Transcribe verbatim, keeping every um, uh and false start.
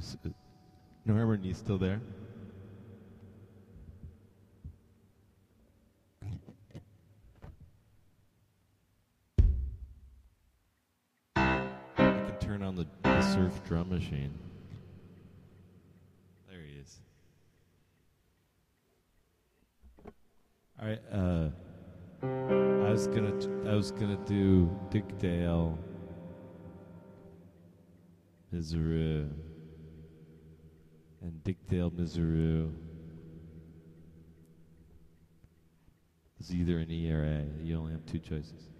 S- uh, Norman, you still there? I can turn on the, the surf drum machine. There he is. All right. Uh, I was gonna t- I was gonna do Dick Dale, Miseru, and Dick Dale Miseru is either an E or A. You only have two choices.